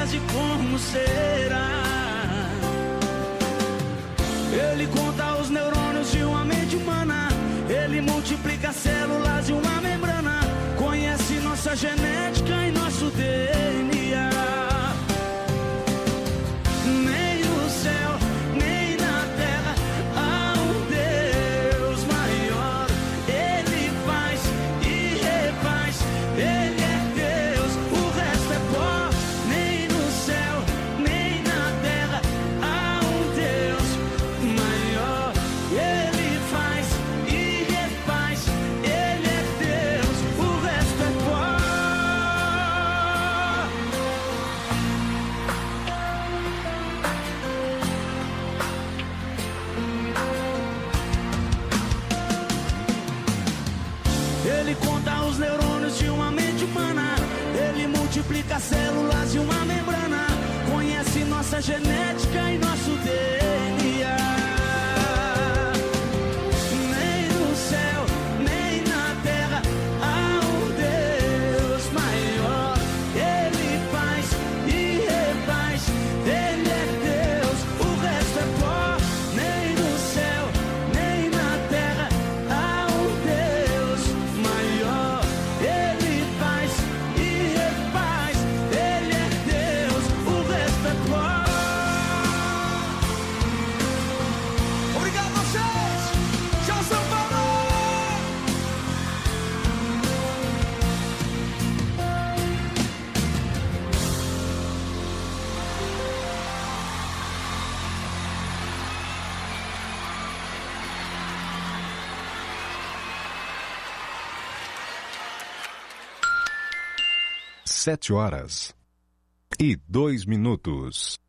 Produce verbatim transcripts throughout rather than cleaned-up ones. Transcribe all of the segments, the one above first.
ideias de como será. Ele conta os neurônios de uma mente humana. Ele multiplica células de uma membrana. Conhece nossa genética e nosso D N A. Nem no céu, nem na terra há um Deus maior. Ele faz e refaz, Ele é Deus, o resto é pó. Nem no céu, nem na terra há um Deus maior. Ele faz e refaz, Ele é Deus, o resto é pó. Ele conta os neurônios de uma mente humana. Ele multiplica células de uma membrana. Conhece nossa genética e nosso D N A. Nem no céu, nem na terra há um Deus maior. Ele faz e refaz, Ele é Deus, o resto é pó. Nem no céu, nem na terra há um Deus maior. Ele faz e refaz, Ele é Deus, o resto é pó. Obrigado a vocês. Tchau, São Paulo. Sete horas e dois minutos.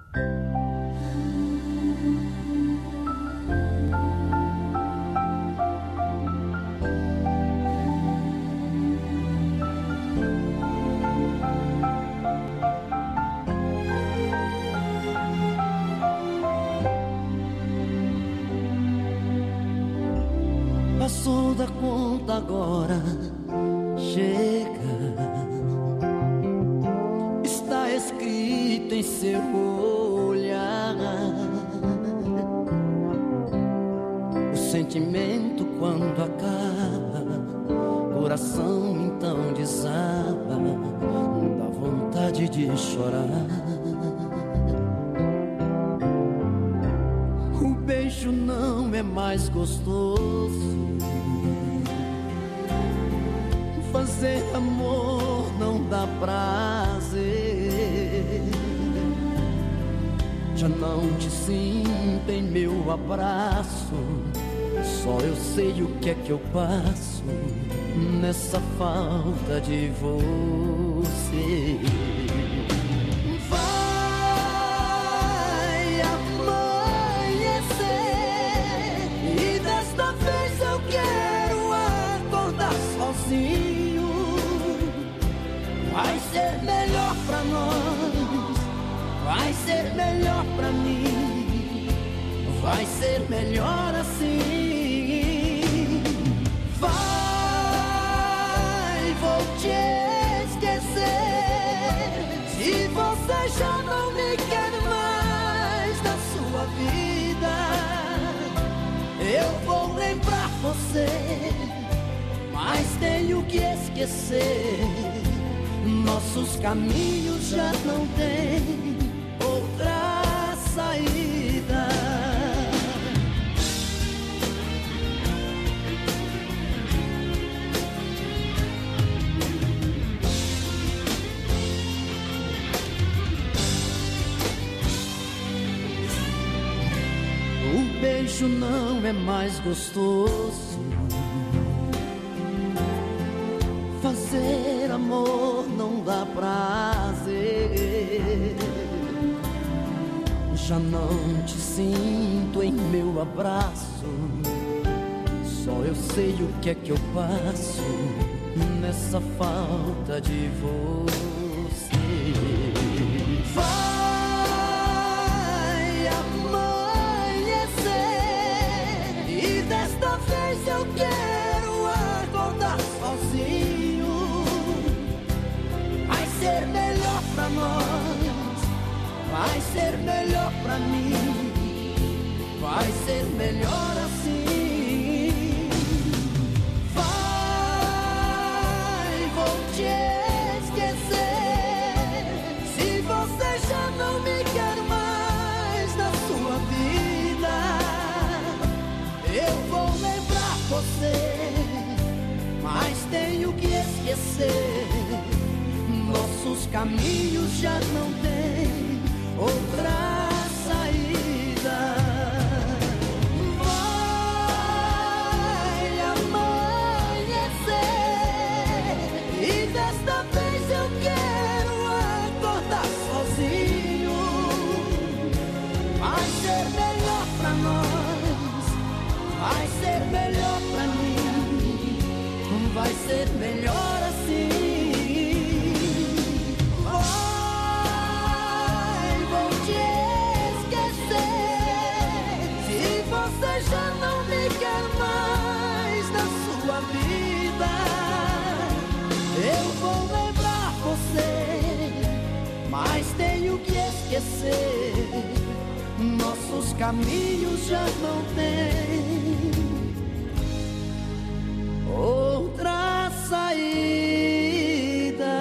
Passou da conta agora, chega. Está escrito em seu olhar. O sentimento quando acaba, coração então desaba, dá vontade de chorar. O beijo não é mais gostoso, fazer amor não dá prazer. Já não te sinto em meu abraço, só eu sei o que é que eu passo nessa falta de você. Vai amanhecer e desta vez eu quero acordar sozinho. Vai ser melhor pra nós, vai ser melhor pra mim, vai ser melhor assim. Vai, vou te esquecer, se você já não me quer mais na sua vida. Eu vou lembrar você, mas tenho que esquecer. Nossos caminhos já não têm outra saída. O beijo não é mais gostoso, fazer amor não dá prazer. Já não te sinto em meu abraço, só eu sei o que é que eu passo nessa falta de você. Vai amanhecer e desta vez eu quero acordar sozinho. Vai ser melhor pra nós, vai ser melhor pra mim, vai ser melhor assim. Vai, vou te esquecer, se você já não me quer mais na sua vida. Eu vou lembrar você, mas tenho que esquecer. Nossos caminhos já não têm outra saída. Vai amanhecer e desta vez eu quero acordar sozinho. Vai ser melhor pra nós, vai ser melhor pra mim, vai ser melhor assim. Já não me quer mais na sua vida. Eu vou lembrar você, mas tenho que esquecer. Nossos caminhos já não têm outra saída.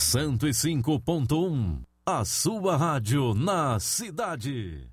cento e cinco ponto um, a sua rádio na cidade.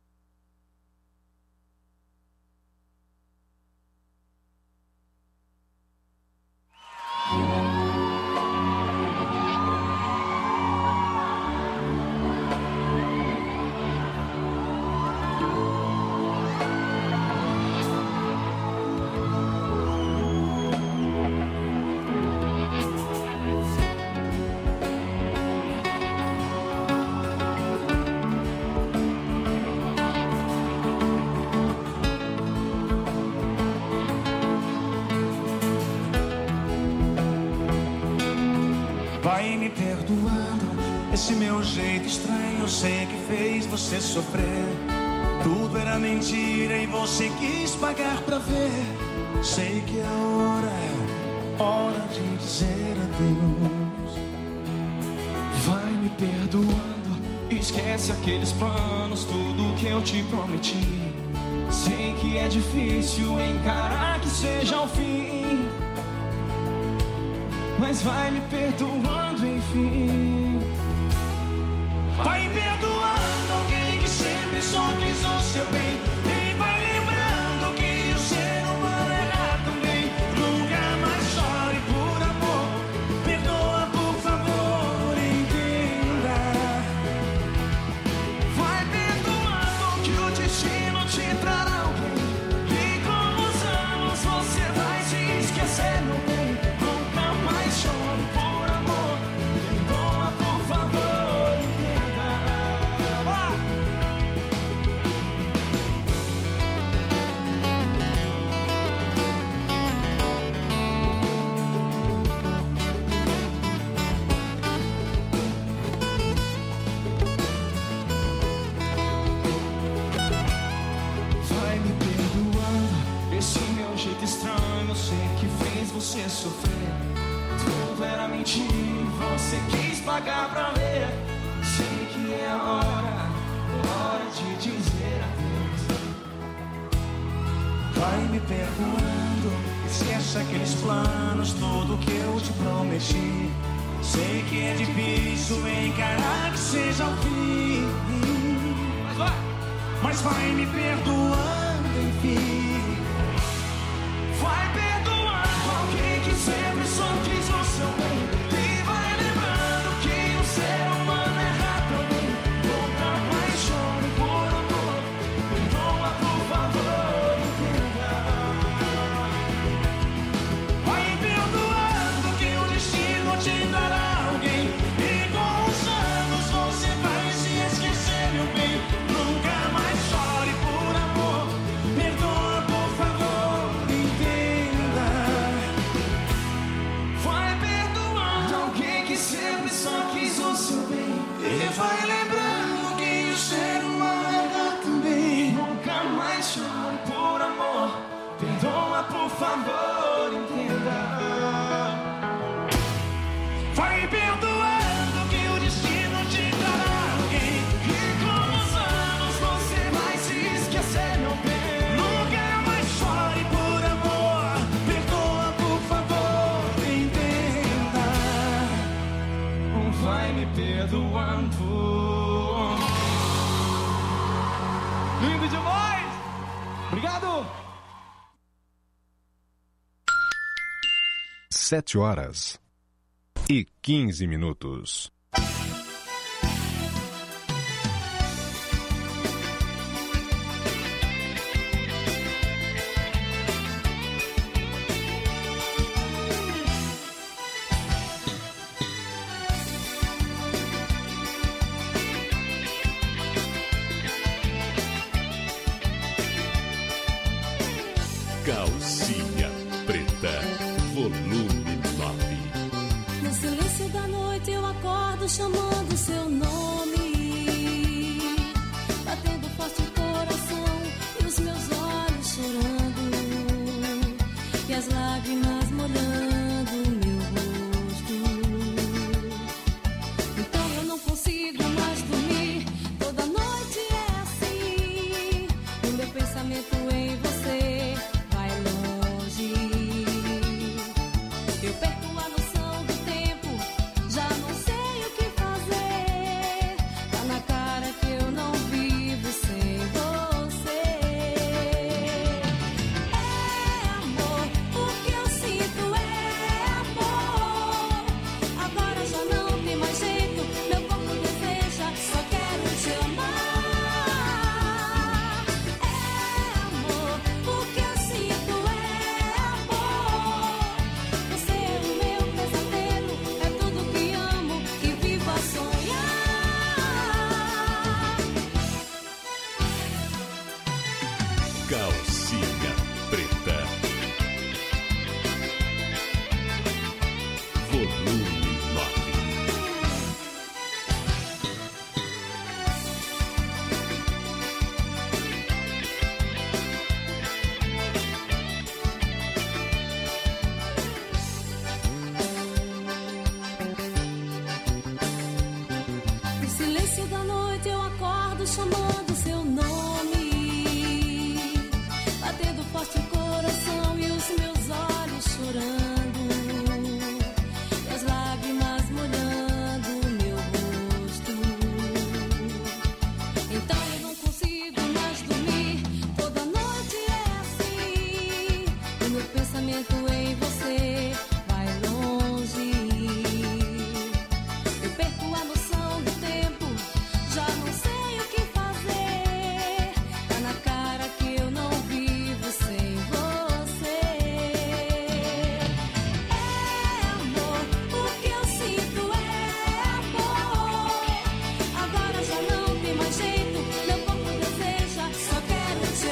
Vai me perdoando esse meu jeito estranho. Eu sei que fez você sofrer. Tudo era mentira e você quis pagar pra ver. Sei que a hora é hora de dizer adeus. Vai me perdoando, esquece aqueles planos, tudo que eu te prometi. Sei que é difícil encarar que seja o fim, mas vai me perdoando, enfim. Vai perdoando alguém que sempre só quis o seu bem. E vai lembrando que o ser humano erra também. Nunca mais chore por amor. Perdoa, por favor, entenda. Vai perdoando que o destino te trará alguém. E com os anos você vai se esquecer, meu bem. Choro por amor, perdoa, por favor, entenda. Vai me perdoando esse meu jeito estranho. Eu sei que fez você sofrer. Tudo era mentira, você quis pagar pra ver. Sei que é a hora, hora de dizer adeus. Vai me perdoando, esquece aqueles planos, tudo que eu te prometi. Sei que é difícil encarar que seja o fim, mas vai, mas vai me perdoando, enfim. Vai perdoando alguém que sempre só quis o seu bem. E vai lembrando que o ser humano erra também. Nunca mais chore por amor. Perdoa, por favor, entenda. Vai perdoando que o destino te dará alguém. E com os anos você vai se esquecer, meu bem. Nunca mais chore por amor. Perdoa, por favor, entenda. Vai perdoando alguém que sempre só quis o seu bem. E vai lembrando que o ser humano erra também. Nunca mais chore por amor. Perdoa, por favor, entenda. Vai perdoando que o destino te dará alguém. E com os anos você vai se esquecer, meu bem. Nunca mais chore por amor. Perdoa, por favor, entenda. Vai me perdoando. Lindo demais! Obrigado! Sete horas e quinze minutos. Calcinha Preta, volume nove. No silêncio da noite eu acordo chamando seu nome, batendo forte o coração e os meus olhos chorando, e as lágrimas molhando o meu rosto. Então eu não consigo mais dormir, toda noite é assim, o meu pensamento em você vai longe. Eu perco a noção do tempo, já não silêncio da noite eu acordo chamando seu nome, batendo forte o coração e os meus olhos chorando, e as lágrimas molhando o meu rosto. Então eu não consigo mais dormir, toda noite é assim, o meu pensamento em você vai longe. Eu perco a noção do tempo, já não sei o que fazer. Tá na cara que eu não vivo sem você. É amor, o que eu sinto é amor. Agora já não tem mais jeito, meu corpo deseja, só quero te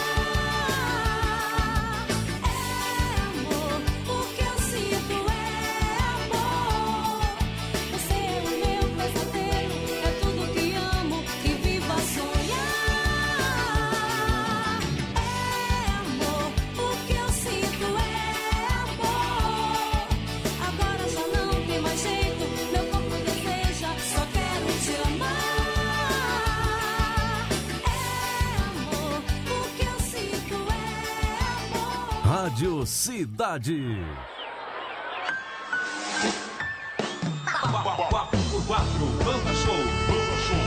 amar. É amor, o que eu sinto é amor. Você é o meu pesadelo, é tudo que amo e vivo a sonhar. É amor, o que eu sinto é amor. Agora já não tem mais jeito, meu corpo deseja, só quero te amar. É amor, o que eu sinto é amor. Rádio Cidade. quatro por quatro, Banda Show. Banda Show.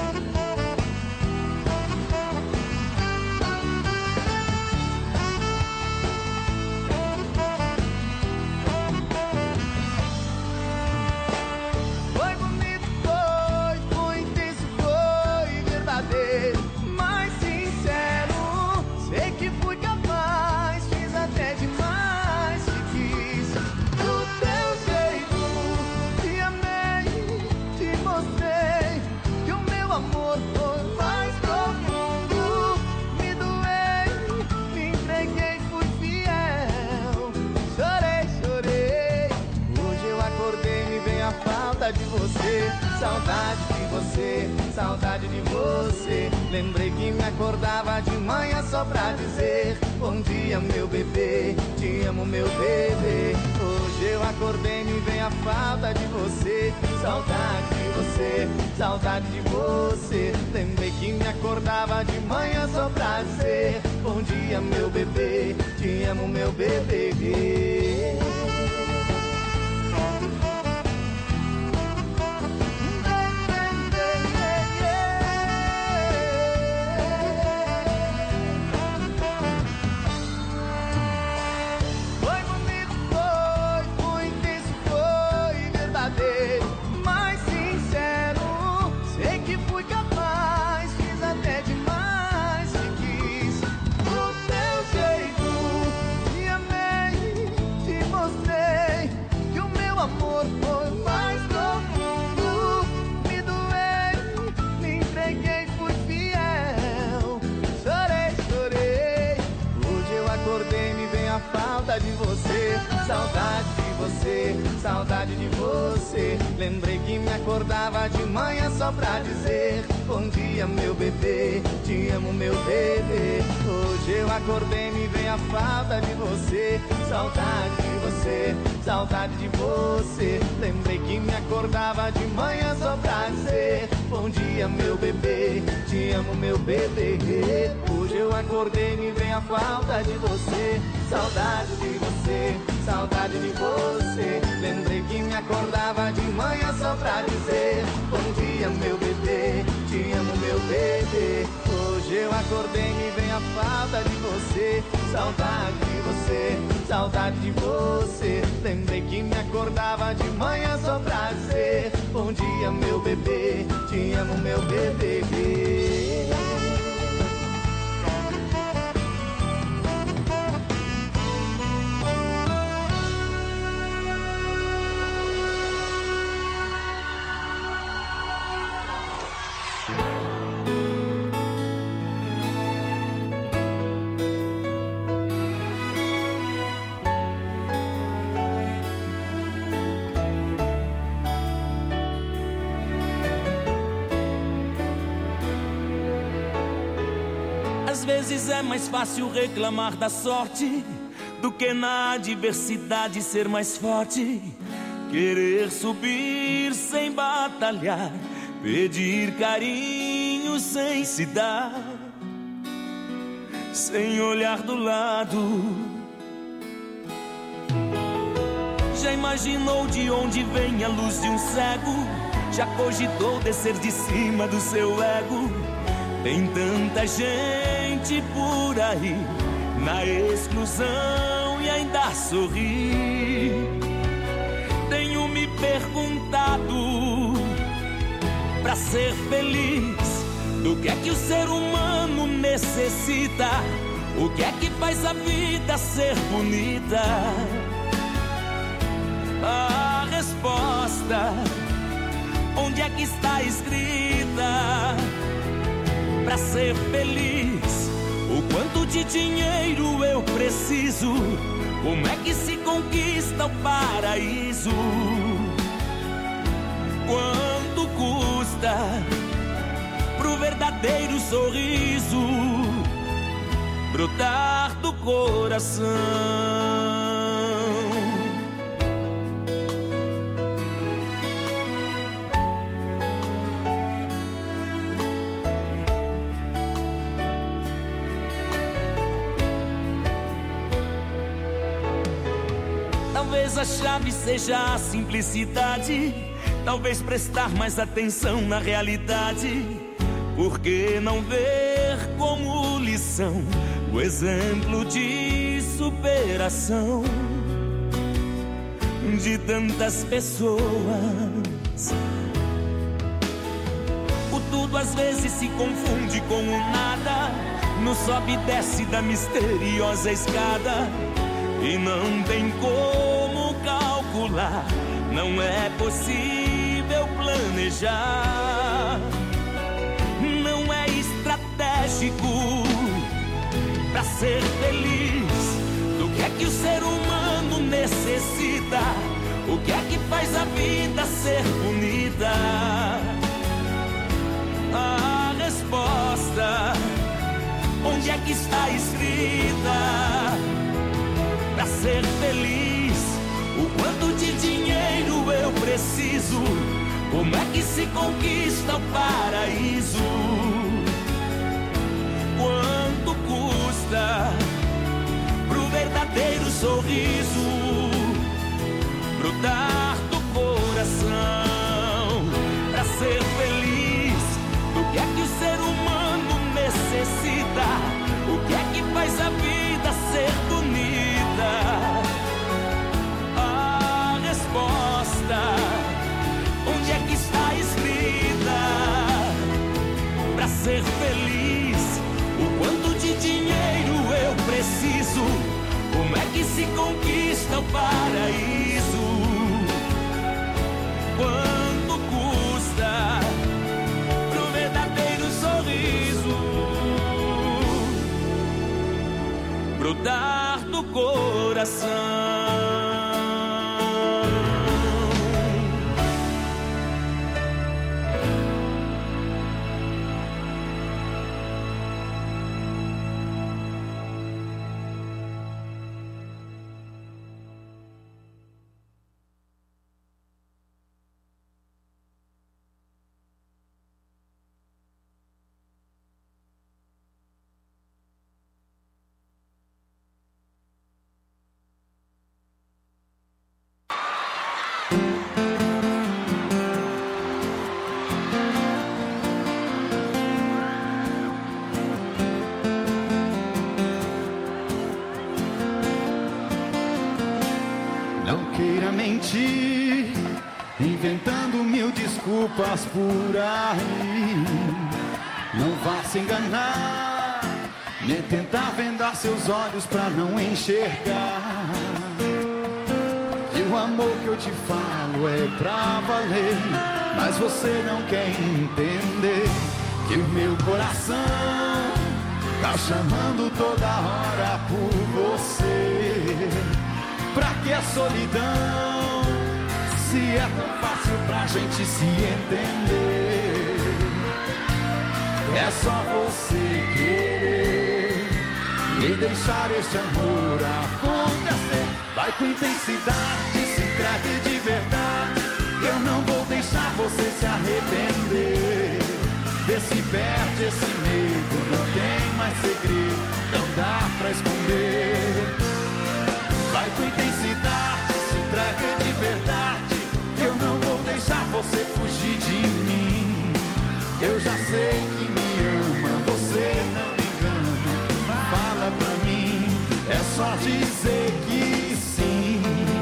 Foi bonito, foi, foi intenso, foi verdadeiro, mas sincero. Sei que fui capaz, fiz até demais, te quis do teu jeito. Te amei, te mostrei que o meu amor foi mais profundo. Me doei, me entreguei, fui fiel. Chorei, chorei. Hoje eu acordei, me vem a falta de você. Saudade de você, saudade de você. Lembrei que me acordava de manhã só pra dizer: bom dia, meu bebê, te amo, meu bebê. Hoje eu acordei, me vem a falta de você. Saudade de você, saudade de você. Lembrei que me acordava de manhã só pra dizer: bom dia, meu bebê, te amo, meu bebê. Foi bonito, foi, foi intenso, foi verdadeiro, mas sincero. Sei que fui capaz, fiz até demais, te quis do teu jeito. Te amei, te mostrei que o meu amor foi mais profundo. Me doei, me entreguei, fui fiel. Chorei, chorei. Hoje eu acordei, me vem a falta de você. Saudade de você, saudade de você. Lembrei que me acordava de manhã só pra dizer: bom dia, meu bebê, te amo, meu bebê. Hoje eu acordei, me vem a falta de você. Saudade de você, saudade de você. Lembrei que me acordava de manhã só pra dizer: bom dia, meu bebê, te amo, meu bebê. Hoje eu acordei, me vem a falta de você. Saudade de você, saudade de você. Lembrei que me acordava de manhã só pra dizer: bom dia, meu bebê, te amo, meu bebê. Hoje eu acordei, me vem a falta de você. Saudade de você, saudade de você. Lembrei que me acordava de manhã só pra dizer: bom dia, meu bebê, te amo, meu bebê. Às vezes é mais fácil reclamar da sorte do que na adversidade ser mais forte. Querer subir sem batalhar, pedir carinho sem se dar, sem olhar do lado. Já imaginou de onde vem a luz de um cego? Já cogitou descer de cima do seu ego? Tem tanta gente por aí na exclusão e ainda sorri. Tenho me perguntado, pra ser feliz, do que é que o ser humano necessita? O que é que faz a vida ser bonita? A resposta, onde é que está escrita? Pra ser feliz, o quanto de dinheiro eu preciso? Como é que se conquista o paraíso? Quanto custa pro verdadeiro sorriso brotar do coração? Talvez a chave seja a simplicidade, talvez prestar mais atenção na realidade. Por que não ver como lição o exemplo de superação de tantas pessoas? O tudo às vezes se confunde com o nada, no sobe e desce da misteriosa escada. E não tem como calcular, não é possível planejar. Não é estratégico pra ser feliz. Do que é que o ser humano necessita? O que é que faz a vida ser bonita? A resposta, onde é que está escrita? Pra ser feliz, o quanto de dinheiro eu preciso? Como é que se conquista o paraíso? Quanto custa pro verdadeiro sorriso brotar do coração? Pra ser feliz, o que é que o ser humano necessita? O que é que faz a vida ser bonita? A resposta, onde é que está escrita? Pra ser feliz, o quanto de dinheiro eu preciso? Como é que se conquista o paraíso? Quanto custa pro verdadeiro sorriso brotar do coração? Inventando mil desculpas por aí. Não vá se enganar, nem tentar vendar seus olhos pra não enxergar. E o amor que eu te falo é pra valer, mas você não quer entender que o meu coração tá chamando toda hora por você. Pra que a solidão, se é tão fácil pra gente se entender? É só você querer e deixar este amor acontecer. Vai com intensidade, se entregue de verdade. Eu não vou deixar você se arrepender. Vê se perde esse medo, não tem mais segredo, não dá pra esconder. Vai com intensidade, se entrega de verdade, que eu não vou deixar você fugir de mim. Eu já sei que me ama, você não me engana. Fala pra mim, é só dizer que sim.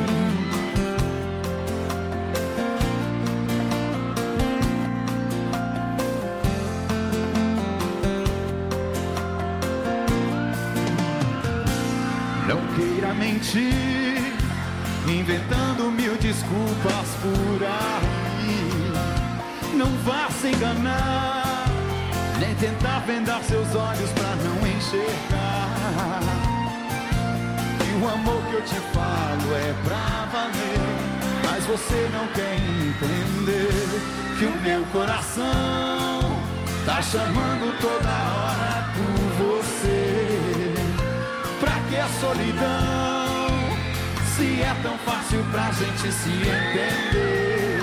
Não queira mentir, inventando mil desculpas por aí. Não vá se enganar, nem tentar vendar seus olhos pra não enxergar. Que o amor que eu te falo é pra valer, mas você não quer entender que o meu coração tá chamando toda hora por você. Pra que a solidão, se é tão fácil pra gente se entender?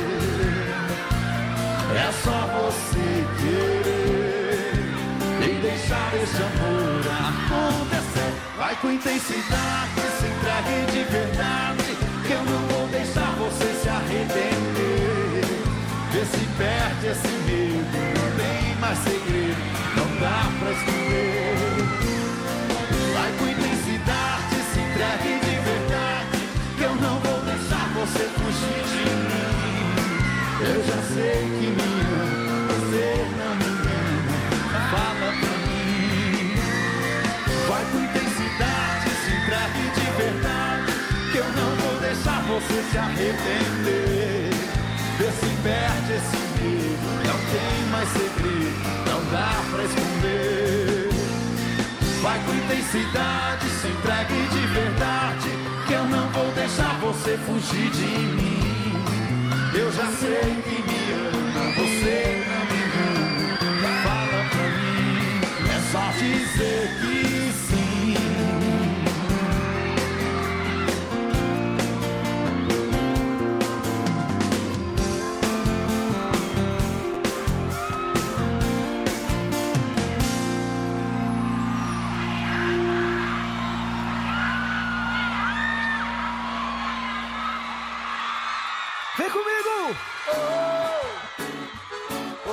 É só você querer e deixar esse amor acontecer. Vai com intensidade, se entregue de verdade, que eu não vou deixar você se arrepender. Vê se perde esse medo, não tem mais segredo, não dá pra esconder. Vai com intensidade, se entregue de verdade, que eu não vou deixar você fugir de mim. Eu já sei que me ama, você não me engana. Fala pra mim. Vai com intensidade, se entregue de verdade, que eu não vou deixar você se arrepender. Vê se perde esse medo, não tem mais segredo, não dá pra esconder. Vai com intensidade, se entregue de verdade, que eu não vou deixar você fugir de mim. Eu já sei que me ama, você não me engana. Fala pra mim, é só dizer que sim. Vem comigo! Oh, oh,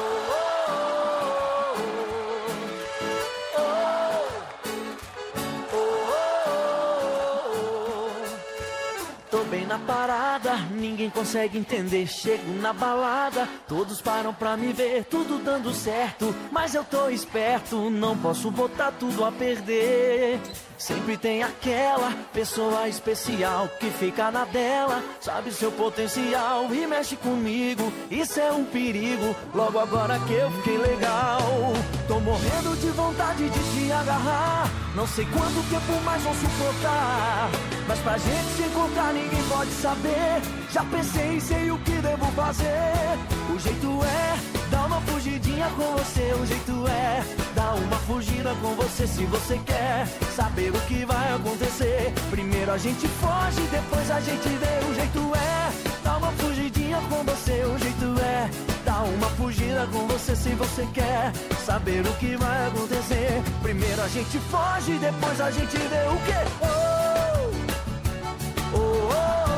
oh, oh, oh. Tô bem na parada, ninguém consegue entender. Chego na balada, todos param pra me ver, tudo dando certo, mas eu tô esperto, não posso botar tudo a perder. Sempre tem aquela pessoa especial que fica na dela, sabe seu potencial e mexe comigo, isso é um perigo, logo agora que eu fiquei legal. Tô morrendo de vontade de te agarrar, não sei quanto tempo mais vão suportar, mas pra gente se encontrar ninguém pode saber. Já pensei e sei o que devo fazer. O jeito é dar uma fugidinha com você, o jeito é dar uma fugida com você. Se você quer saber o que vai acontecer, primeiro a gente foge, depois a gente vê. O jeito é dar uma fugidinha com você, o jeito é dar uma fugida com você. Se você quer saber o que vai acontecer, primeiro a gente foge, depois a gente vê. O quê? Oh, oh, oh, oh.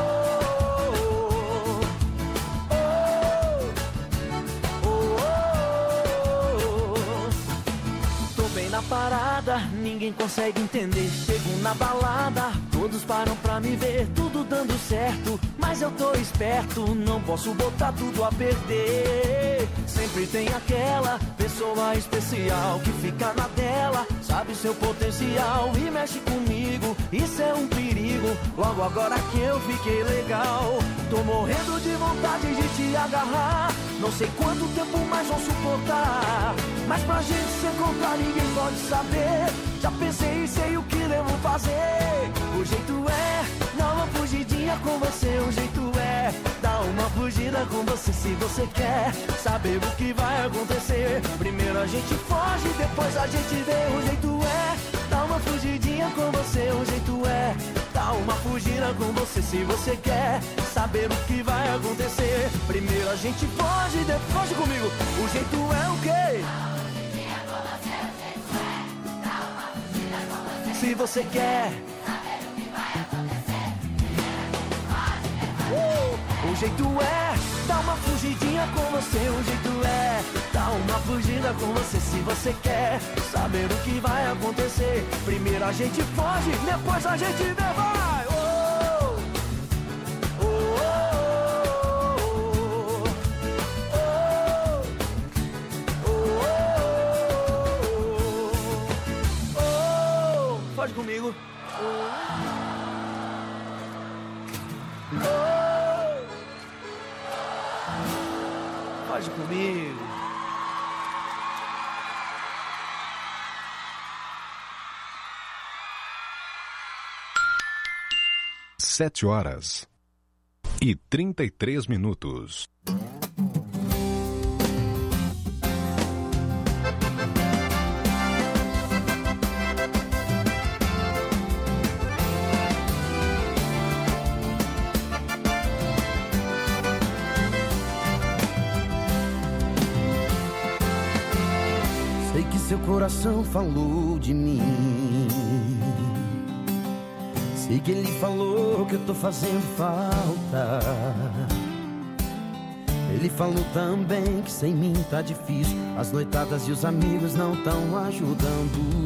Na parada, ninguém consegue entender. Chego na balada, todos param pra me ver, tudo dando certo, mas eu tô esperto, não posso botar tudo a perder. Sempre tem aquela pessoa especial que fica na dela, sabe seu potencial e mexe comigo, isso é um perigo, logo agora que eu fiquei legal. Tô morrendo de vontade de te agarrar, não sei quanto tempo mais vão suportar, mas pra gente se encontrar ninguém pode saber. Já pensei e sei o que devo fazer. O jeito é dar uma fugidinha com você, o jeito é dar uma fugida com você. Se você quer saber o que vai acontecer, primeiro a gente foge, depois a gente vê. O jeito é dar uma uma fugidinha com você, o jeito é dar uma fugida com você. Se você quer saber o que vai acontecer, primeiro a gente foge, depois foge comigo. O jeito é o quê? Se você quer uh, o jeito é dar uma fugidinha com você. O jeito é dar uma fugida com você. Se você quer saber o que vai acontecer, primeiro a gente foge, depois a gente vê, vai! Oh, oh, oh, oh, oh, oh. Foge comigo. Oh, foge comigo. Sete horas e trinta e três minutos. Sei que seu coração falou de mim. Sei que ele falou que eu tô fazendo falta. Ele falou também que sem mim tá difícil. As noitadas e os amigos não tão ajudando.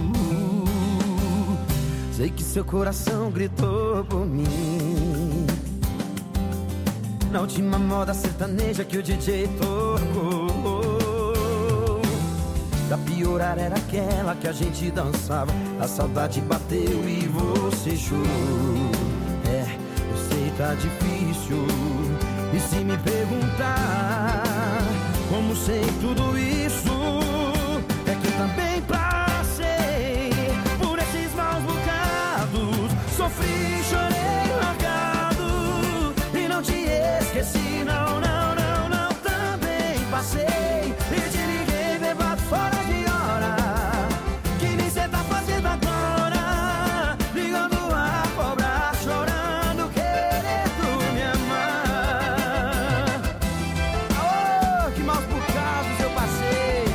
Sei que seu coração gritou por mim na última moda sertaneja que o D J tocou. Pra piorar era aquela que a gente dançava. A saudade bateu e você chorou. É, eu sei tá difícil. E se me perguntar como sei tudo isso, é que eu também passei por esses maus bocados. Sofri, chorei, largado e não te esqueci, não, não, não, não. Também passei e te liguei, bebado fora de hora. Que nem cê tá fazendo agora, ligando a cobrar, chorando, querendo me amar. Oh, que maus bocados eu passei.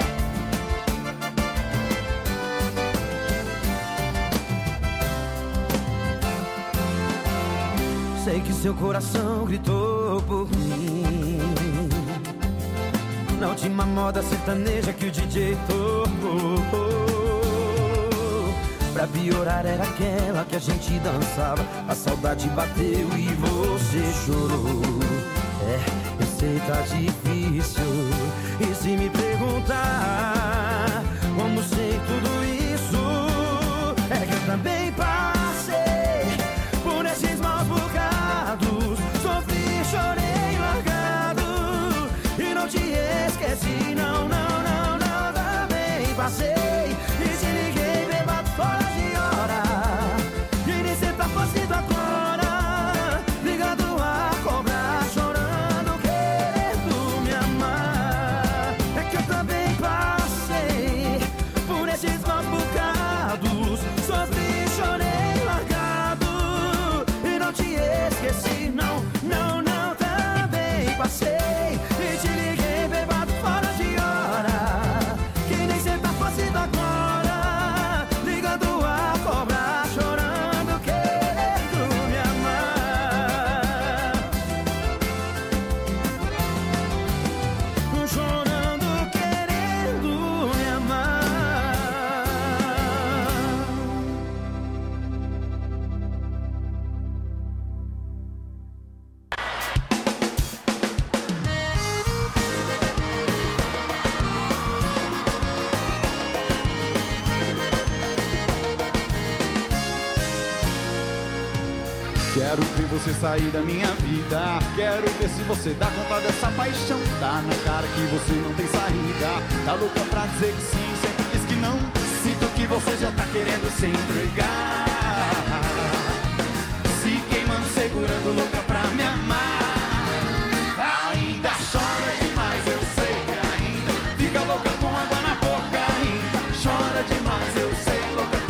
Sei que seu coração gritou por mim na última moda sertaneja que o D J tocou. Pra piorar era aquela que a gente dançava. A saudade bateu e você chorou. É, eu sei tá difícil. E se me perguntar como sei tudo isso, é que eu também passei por esses maus bocados. Sofri, chorei, largado e não te esqueci, não, não, não, não. Também passei e te liguei, bebado fora de hora. E nem cê tá fazendo agora, ligado a cobrar, chorando, querendo me amar. É que eu também passei por esses maus bocados. Sofri, chorei, largado e não te esqueci, não, não, não. Também passei e te liguei, bebado fora de hora. Que nem cê tá fazendo agora, ligando a cobrar, chorando, querendo me amar. Chorando, querendo me amar. Quero ver você sair da minha vida. Quero ver se você dá conta dessa paixão. Tá na cara que você não tem saída. Tá louca pra dizer que sim, sempre diz que não. Sinto que você já tá querendo se entregar. Se queimando, segurando, louca pra me amar. Ainda chora demais, eu sei que ainda fica louca com água na boca ainda. Chora demais, eu sei, louca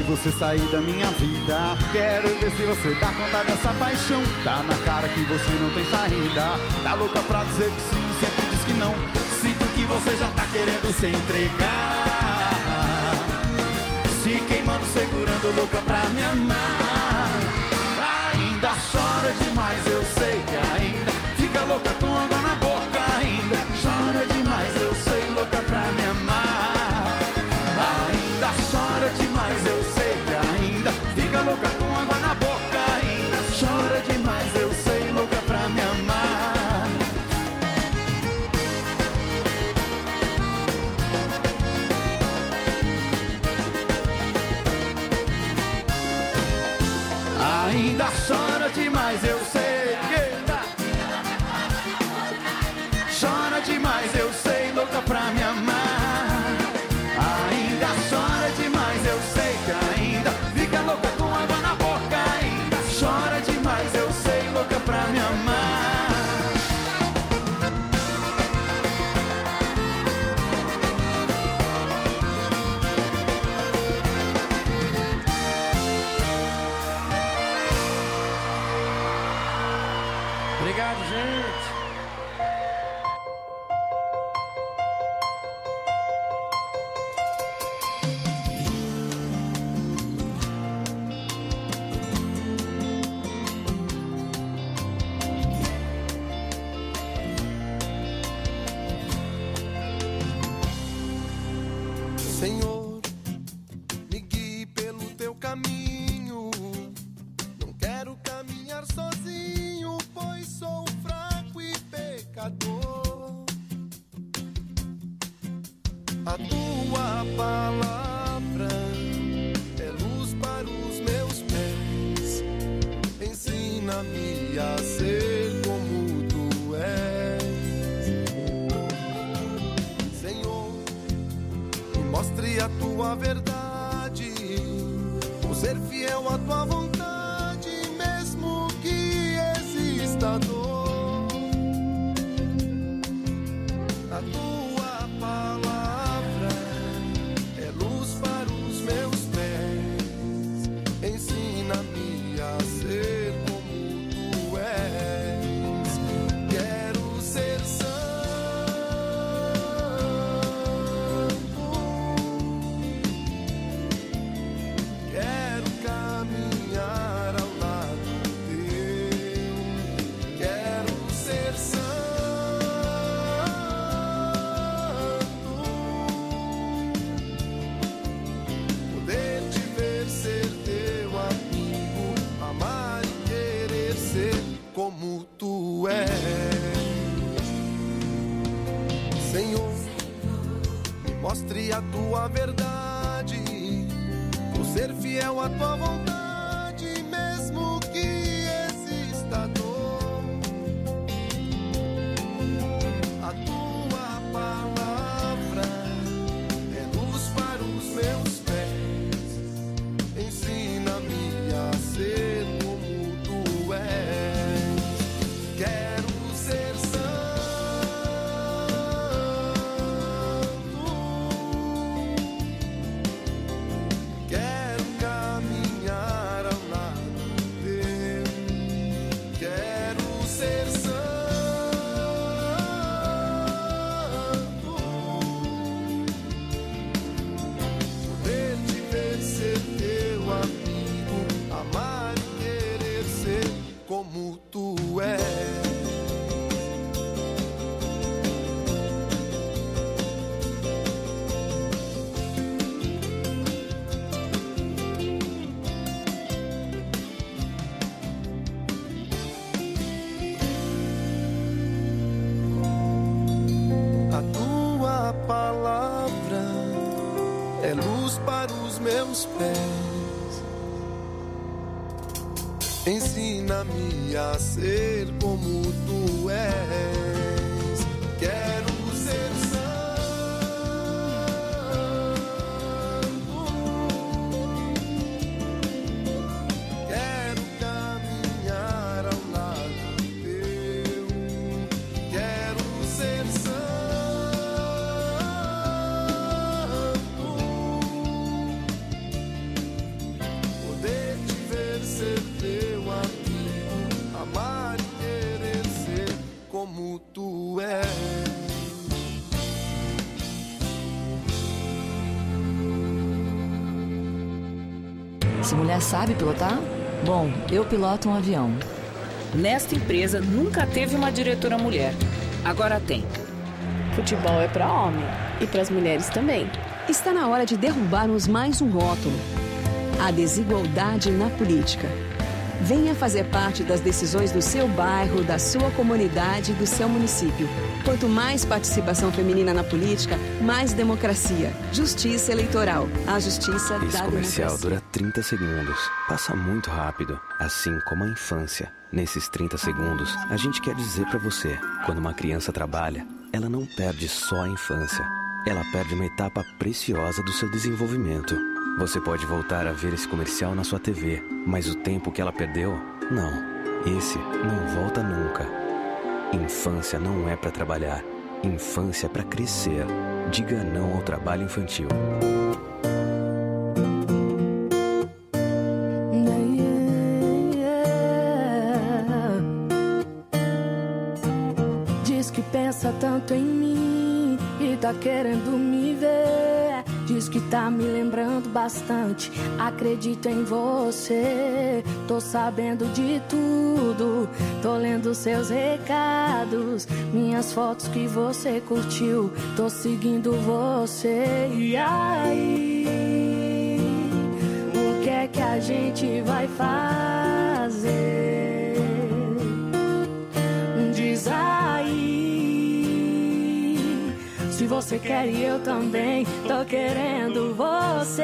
você sair da minha vida. Quero ver se você dá conta dessa paixão. Tá na cara que você não tem saída. Tá louca pra dizer que sim, sempre diz que não. Sinto que você já tá querendo se entregar, se queimando, segurando, louca pra me amar. Ainda chora demais, eu sei que ainda fica louca com água na boca. Ainda chora demais, eu sei, louca pra me amar. Ainda chora demais, eu sei que ainda fica louca com água na boca. Ainda chora demais, eu sei, louca pra me amar. Ainda chora demais, eu sei. Eita. Chora demais, eu sei, louca pra me amar. Ainda chora demais, eu sei que ainda fica louca com água na boca. Ainda chora demais, eu sei, louca pra me amar. Obrigado, gente. Senhor, me guie pelo teu caminho. Não quero caminhar sozinho, pois sou fraco e pecador. A tua palavra é luz para os meus pés. Ensina-me a ser como tu és. Senhor, me mostre a tua verdade. Vou ser fiel à tua vontade, mesmo que exista dor. A tua palavra é luz para os meus pés. Ensina-me a ser como tu és. Quero ser santo. Quero caminhar ao lado teu. Quero ser santo. Poder te ver, ser teu amigo, amar e querer ser como tu és. Senhor, me mostre a tua verdade. Vou ser fiel à tua vontade, mesmo que exista dor. A tua palavra é luz para os meus pés. Ensina-me a ser como tu és. Quero ser santo. Quero caminhar ao lado teu. Quero ser santo. Poder te ver, ser teu amigo, amar e querer ser como tu és. A tua palavra é luz para os meus pés. Ensina-me a ser como tu és. Quero ser santo. Quero caminhar ao lado teu. Quero ser santo. como tu és. Essa mulher sabe pilotar? Bom, eu piloto um avião. Nesta empresa nunca teve uma diretora mulher. Agora tem. Futebol é para homem e para as mulheres também. Está na hora de derrubarmos mais um rótulo: a desigualdade na política. Venha fazer parte das decisões do seu bairro, da sua comunidade e do seu município. Quanto mais participação feminina na política, mais democracia. Justiça eleitoral. A justiça da democracia. Esse comercial dura trinta segundos. Passa muito rápido, assim como a infância. Nesses trinta segundos, a gente quer dizer pra você: quando uma criança trabalha, ela não perde só a infância. Ela perde uma etapa preciosa do seu desenvolvimento. Você pode voltar a ver esse comercial na sua T V, mas o tempo que ela perdeu, não. Esse não volta nunca. Infância não é pra trabalhar. Infância é pra crescer. Diga não ao trabalho infantil. Diz que pensa tanto em mim e tá querendo me ver. Diz que tá me lembrando bastante. Acredito em você. Tô sabendo de tudo. Tô lendo seus recados, minhas fotos que você curtiu. Tô seguindo você. E aí, o que é que a gente vai fazer? Diz aí. Se você quer e eu também tô querendo você.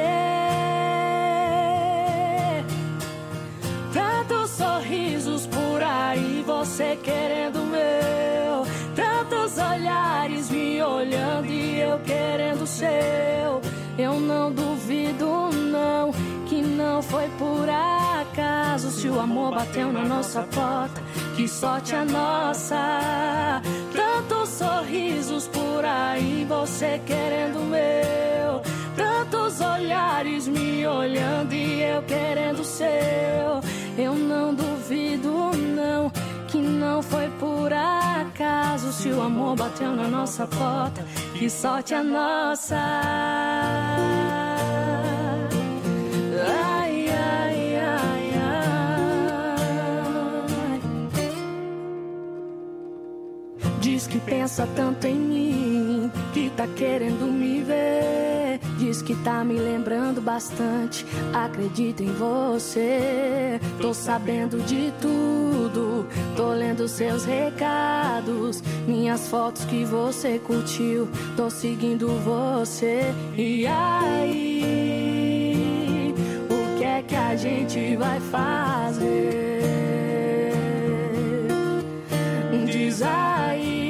Tantos sorrisos por aí, você querendo o meu. Tantos olhares me olhando e eu querendo o seu. Eu não duvido não, que não foi por acaso. Se o amor bateu na nossa porta, que sorte a nossa. Tantos sorrisos por aí, você querendo o meu. Tantos olhares me olhando e eu querendo o seu. Eu não duvido não, que não foi por acaso. Se o amor bateu na nossa porta, que sorte a nossa. Ai, ai, ai, ai. Diz que pensa tanto em mim, que tá querendo me ver. Diz que tá me lembrando bastante. Acredito em você. Tô sabendo de tudo. Tô lendo seus recados, minhas fotos que você curtiu. Tô seguindo você. E aí, o que é que a gente vai fazer? Diz aí.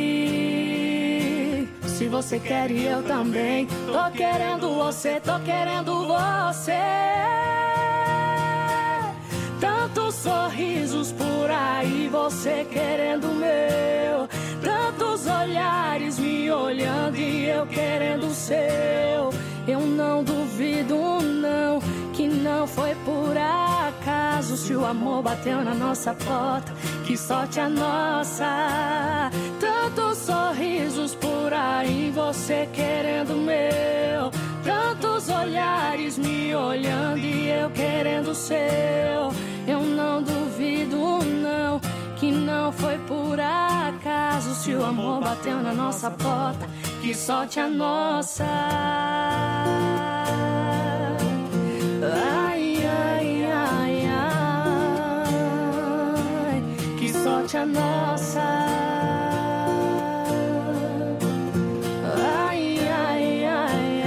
Se você quer e eu também tô querendo você, tô querendo você. Tantos sorrisos por aí, você querendo o meu. Tantos olhares me olhando e eu querendo o seu. Eu não duvido não, que não foi por acaso. Se o amor bateu na nossa porta, que sorte a nossa. Tantos sorrisos por aí, você querendo o meu. Tantos olhares me olhando e eu querendo o seu. Eu não duvido não, que não foi por acaso. Se o amor bateu na nossa porta, que sorte a nossa. Ai, ai, ai, ai, que sorte a nossa. Ai, ai, ai,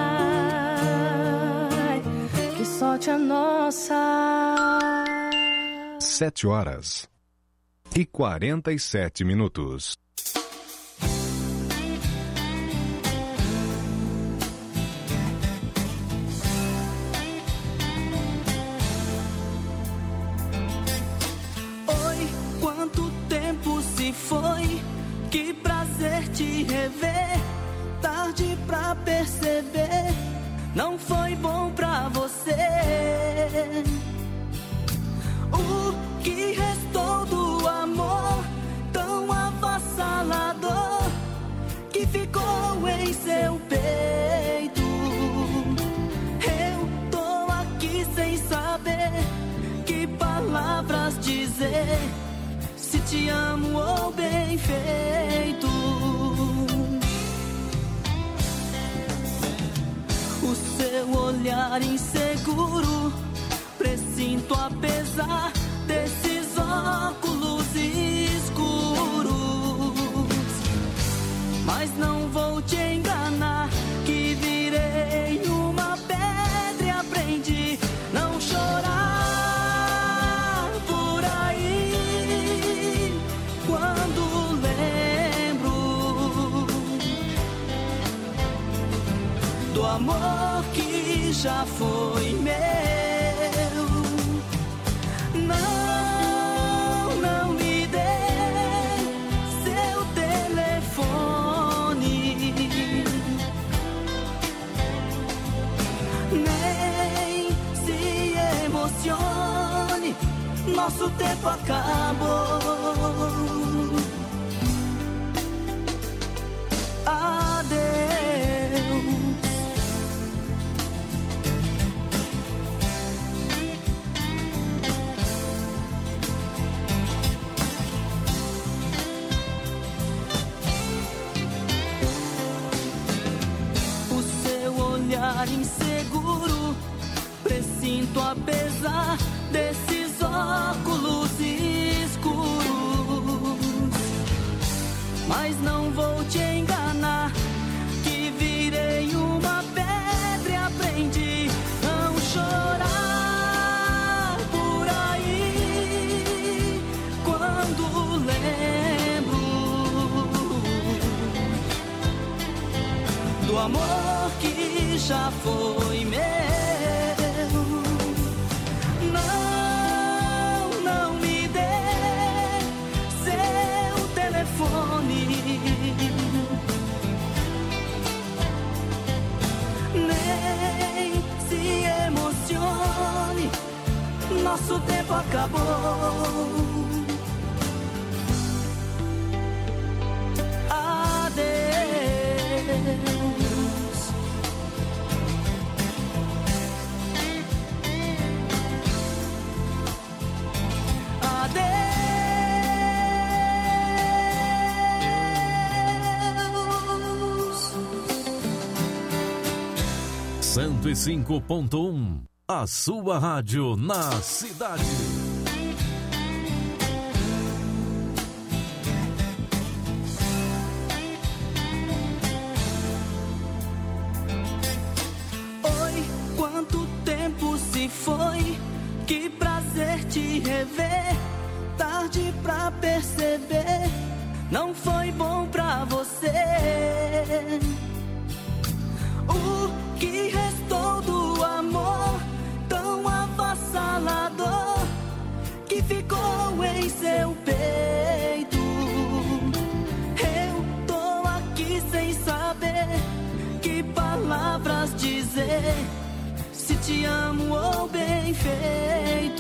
ai, que sorte a nossa. Sete horas e quarenta e sete minutos. Oi, quanto tempo se foi? Que prazer te rever. Tarde pra perceber, não foi bom pra você. O que restou do amor tão afastado te amo ou bem feito. O seu olhar inseguro, presinto apesar desses óculos escuros. Mas não vou te enganar, que virei uma pedra e aprendi não chorar por aí. Quando lembro do amor que já foi meu, não, não me dê seu telefone, nem se emocione, nosso tempo acabou. Adeus. Inseguro, presinto apesar desses óculos escuros. Mas não vou te enganar, que virei uma pedra e aprendi não chorar por aí. Quando lembro do amor que já foi meu, não, não me dê seu telefone, nem se emocione, nosso tempo acabou. Adeus. cento e cinco ponto um, a sua rádio na cidade. Oi, quanto tempo se foi, que prazer te rever. Tarde pra perceber, não foi bom pra você. O que restou do amor tão avassalador que ficou em seu peito? Eu tô aqui sem saber que palavras dizer, se te amo ou bem feito.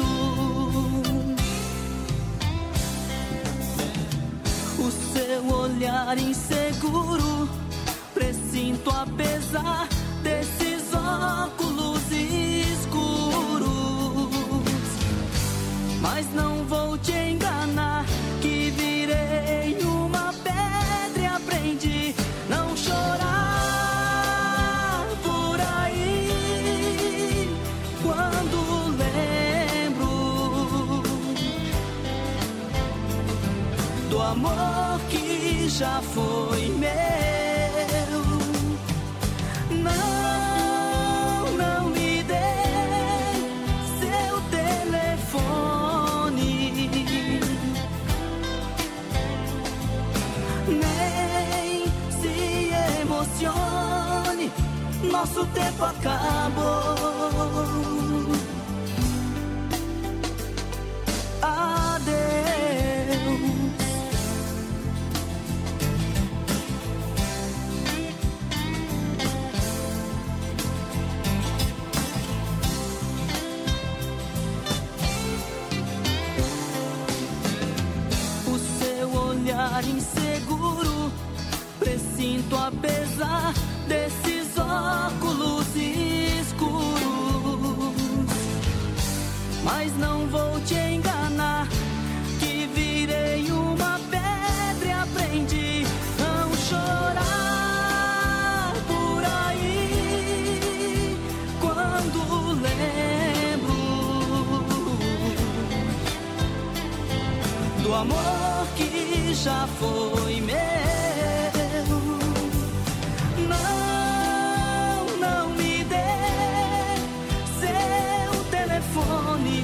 O seu olhar inseguro, presinto apesar desses óculos escuros. Mas não vou te enganar, que virei uma pedra e aprendi não chorar por aí. Quando lembro do amor que já foi meu, não, não me dê seu telefone, nem se emocione, nosso tempo acabou. Adeus. Inseguro, presinto apesar desses óculos escuros. Mas não vou te enganar, que virei um já foi meu. Não, não me dê seu telefone,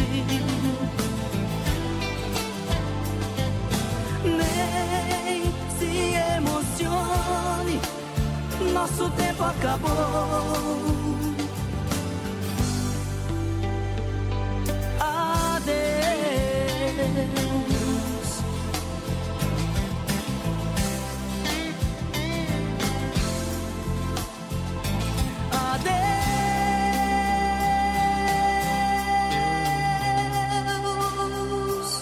nem se emocione, nosso tempo acabou. Adeus. Adeus.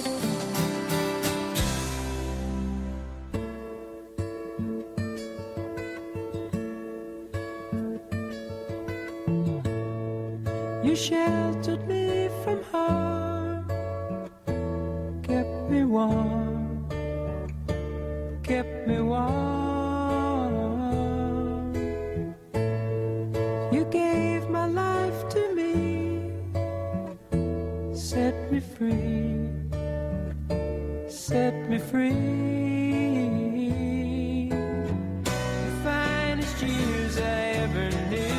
You sheltered me from harm, kept me warm, kept me warm. You gave my life to me, set me free, set me free. The finest years I ever knew,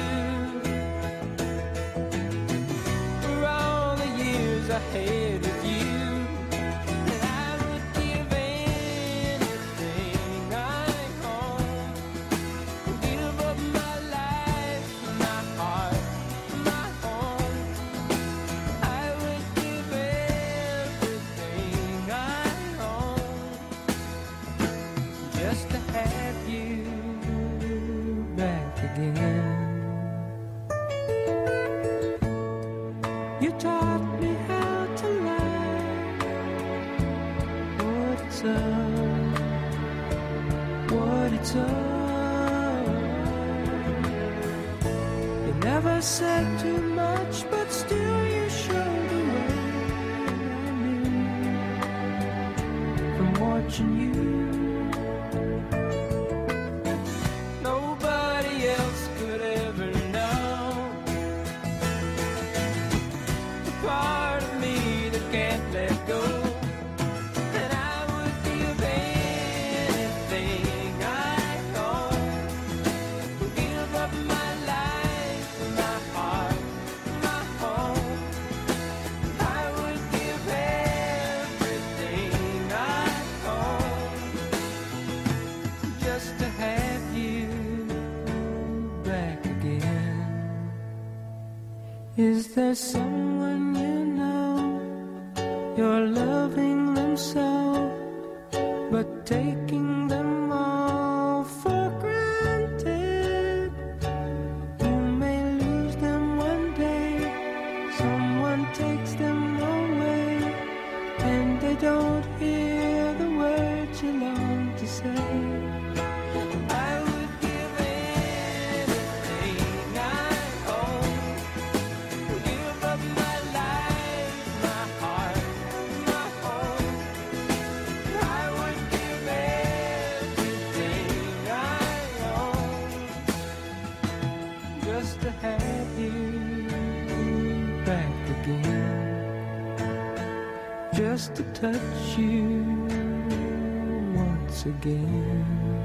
I had with you, and I would give anything I own, give up my life, my heart, my home. I would give everything I own, just to have you back again. You taught me how to love, what it's all, what it's all. You never said too much, but still you showed the way I knew from watching you. Nobody else could ever know the part of me that can't let go. And I would give anything I own, give up my life, my heart, my home. I would give everything I own, just to have you back again. Is there someone you know, you're loving them so, but taking them all for granted? You may lose them one day, someone takes them away, and they don't hear the words you long to say. I would give anything I own, give up my life, my heart, my home. I would give everything I own, just to have you back again, just to touch you once again.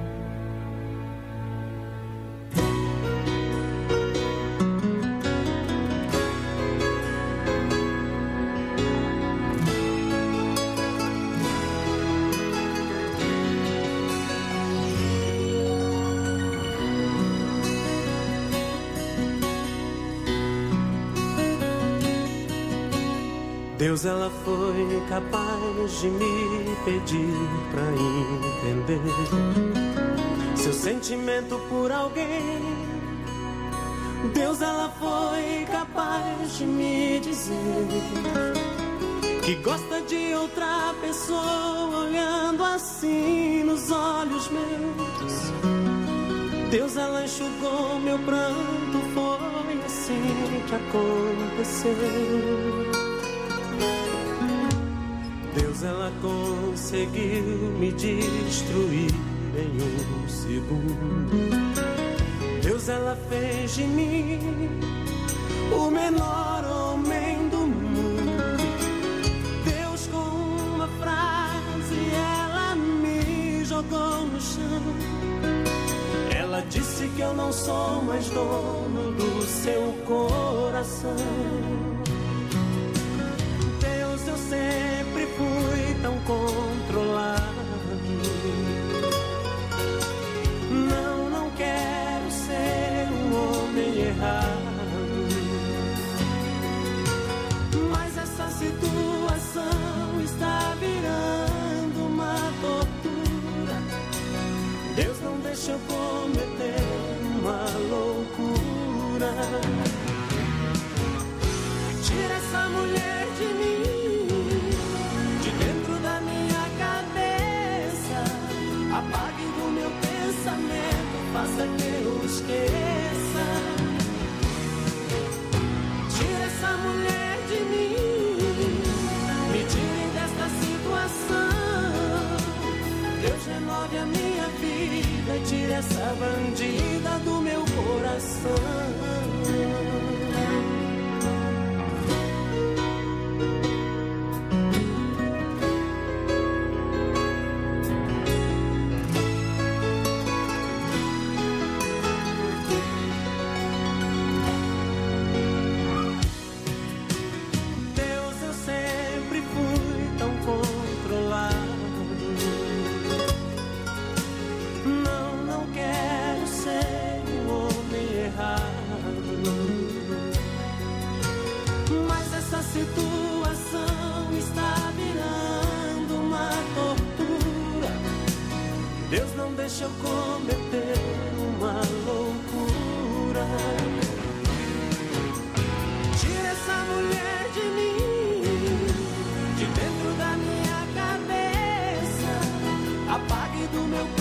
Deus, ela foi capaz de me pedir pra entender seu sentimento por alguém. Deus, ela foi capaz de me dizer que gosta de outra pessoa olhando assim nos olhos meus. Deus, ela enxugou meu pranto, foi assim que aconteceu. Deus, ela conseguiu me destruir em um segundo. Deus, ela fez de mim o menor homem do mundo. Deus, com uma frase, ela jogou no chão. Ela disse que eu não sou mais dono do seu coração. Deus, eu sempre fui tão controlado. Não, não quero ser um homem errado. Mas essa situação está virando uma tortura. Deus, não deixa eu cometer uma loucura. Tira essa mulher de mim, de dentro da minha cabeça. Apague do meu pensamento, faça que eu esqueça. Tira essa mulher de mim, me tirem desta situação. Deus, renove a minha vida, tire essa bandida do meu coração. Situação está virando uma tortura. Deus, não deixa eu cometer uma loucura. Tira essa mulher de mim, de dentro da minha cabeça. Apague do meu